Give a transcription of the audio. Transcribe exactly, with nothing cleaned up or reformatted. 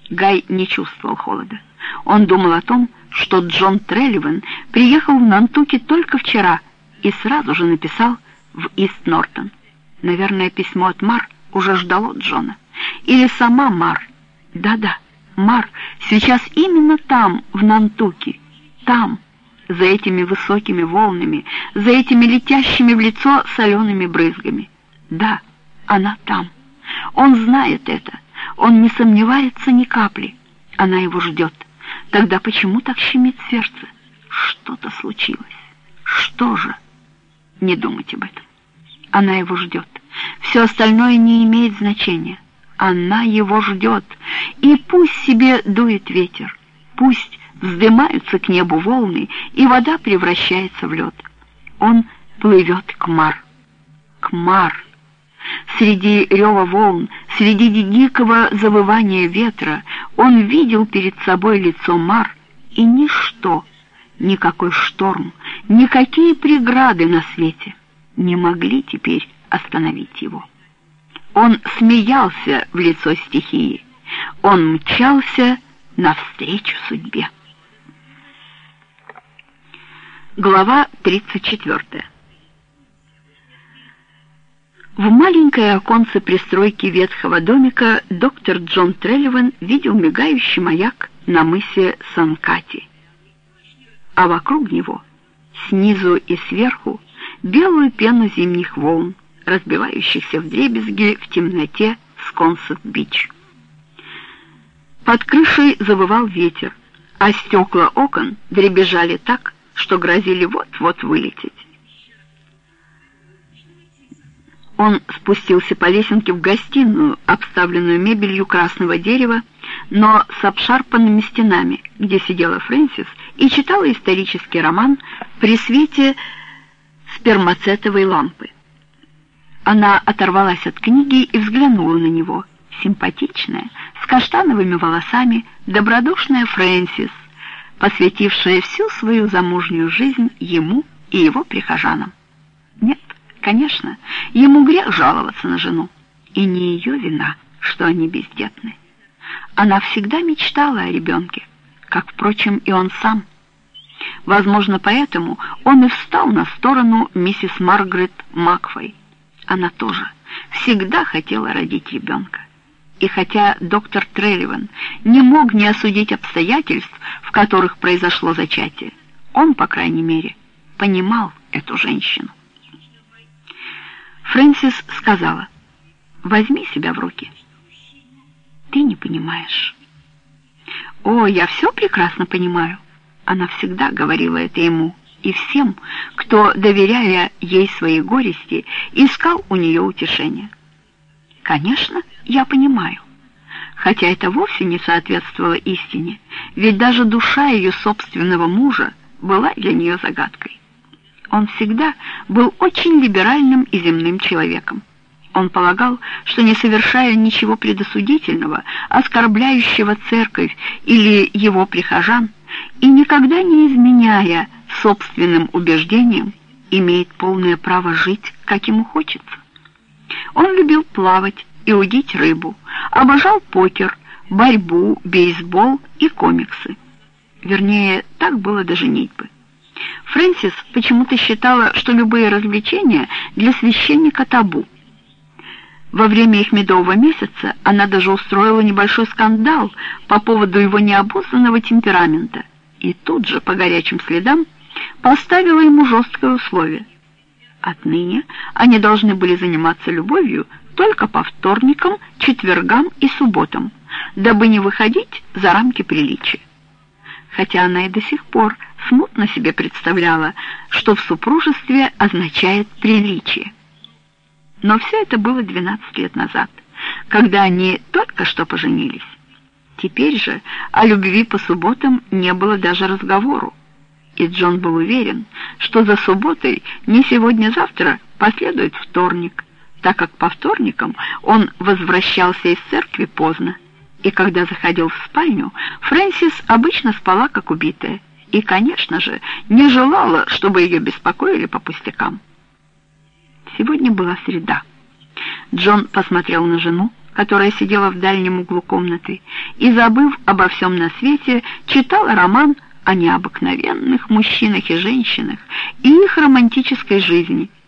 Гай не чувствовал холода. Он думал о том, что Джон Трелливан приехал в Нантуки только вчера и сразу же написал в Ист-Нортон. Наверное, письмо от Мар уже ждало Джона. Или сама Мар. Да-да, Мар сейчас именно там, в Нантуки. Там, за этими высокими волнами, за этими летящими в лицо солеными брызгами. Да, она там. Он знает это. Он не сомневается ни капли. Она его ждет. Тогда почему так щемит сердце? Что-то случилось. Что же? Не думать об этом. Она его ждет. Все остальное не имеет значения. Она его ждет. И пусть себе дует ветер. Пусть вздымаются к небу волны, и вода превращается в лед. Он плывет к Мар. К Мар. Среди рева волн, среди дикого завывания ветра он видел перед собой лицо Мар, и ничто, никакой шторм, никакие преграды на свете не могли теперь остановить его. Он смеялся в лицо стихии, он мчался навстречу судьбе. Глава тридцать четвёртая. В маленькое оконце пристройки ветхого домика доктор Джон Трелливан видел мигающий маяк на мысе Санкати, а вокруг него, снизу и сверху, белую пену зимних волн, разбивающихся вдребезги в темноте Сконсет-Бич. Под крышей завывал ветер, а стекла окон дребезжали так, что грозили вот-вот вылететь. Он спустился по лесенке в гостиную, обставленную мебелью красного дерева, но с обшарпанными стенами, где сидела Фрэнсис и читала исторический роман при свете спермацетовой лампы. Она оторвалась от книги и взглянула на него. Симпатичная, с каштановыми волосами, добродушная Фрэнсис, посвятившая всю свою замужнюю жизнь ему и его прихожанам. Нет, конечно, ему грех жаловаться на жену, и не ее вина, что они бездетны. Она всегда мечтала о ребенке, как, впрочем, и он сам. Возможно, поэтому он и встал на сторону миссис Маргарет Макфей. Она тоже всегда хотела родить ребенка. И хотя доктор Трелливан не мог не осудить обстоятельств, в которых произошло зачатие, он, по крайней мере, понимал эту женщину. Фрэнсис сказала: «Возьми себя в руки». «Ты не понимаешь». «О, я все прекрасно понимаю». Она всегда говорила это ему и всем, кто, доверяя ей свои горести, искал у нее утешения. «Конечно, я понимаю». Хотя это вовсе не соответствовало истине, ведь даже душа ее собственного мужа была для нее загадкой. Он всегда был очень либеральным и земным человеком. Он полагал, что, не совершая ничего предосудительного, оскорбляющего церковь или его прихожан, и никогда не изменяя собственным убеждениям, имеет полное право жить, как ему хочется. Он любил плавать и удить рыбу, обожал покер, борьбу, бейсбол и комиксы. Вернее, так было до женитьбы. Фрэнсис почему-то считала, что любые развлечения для священника табу. Во время их медового месяца она даже устроила небольшой скандал по поводу его необузданного темперамента и тут же, по горячим следам, поставила ему жесткое условие. Отныне они должны были заниматься любовью только по вторникам, четвергам и субботам, дабы не выходить за рамки приличия. Хотя она и до сих пор смутно себе представляла, что в супружестве означает приличие. Но все это было двенадцать лет назад, когда они только что поженились. Теперь же о любви по субботам не было даже разговору, и Джон был уверен, что за субботой не сегодня-завтра последует вторник, так как по вторникам он возвращался из церкви поздно, и когда заходил в спальню, Фрэнсис обычно спала как убитая и, конечно же, не желала, чтобы ее беспокоили по пустякам. Сегодня была среда. Джон посмотрел на жену, которая сидела в дальнем углу комнаты и, забыв обо всем на свете, читала роман о необыкновенных мужчинах и женщинах и их романтической жизни,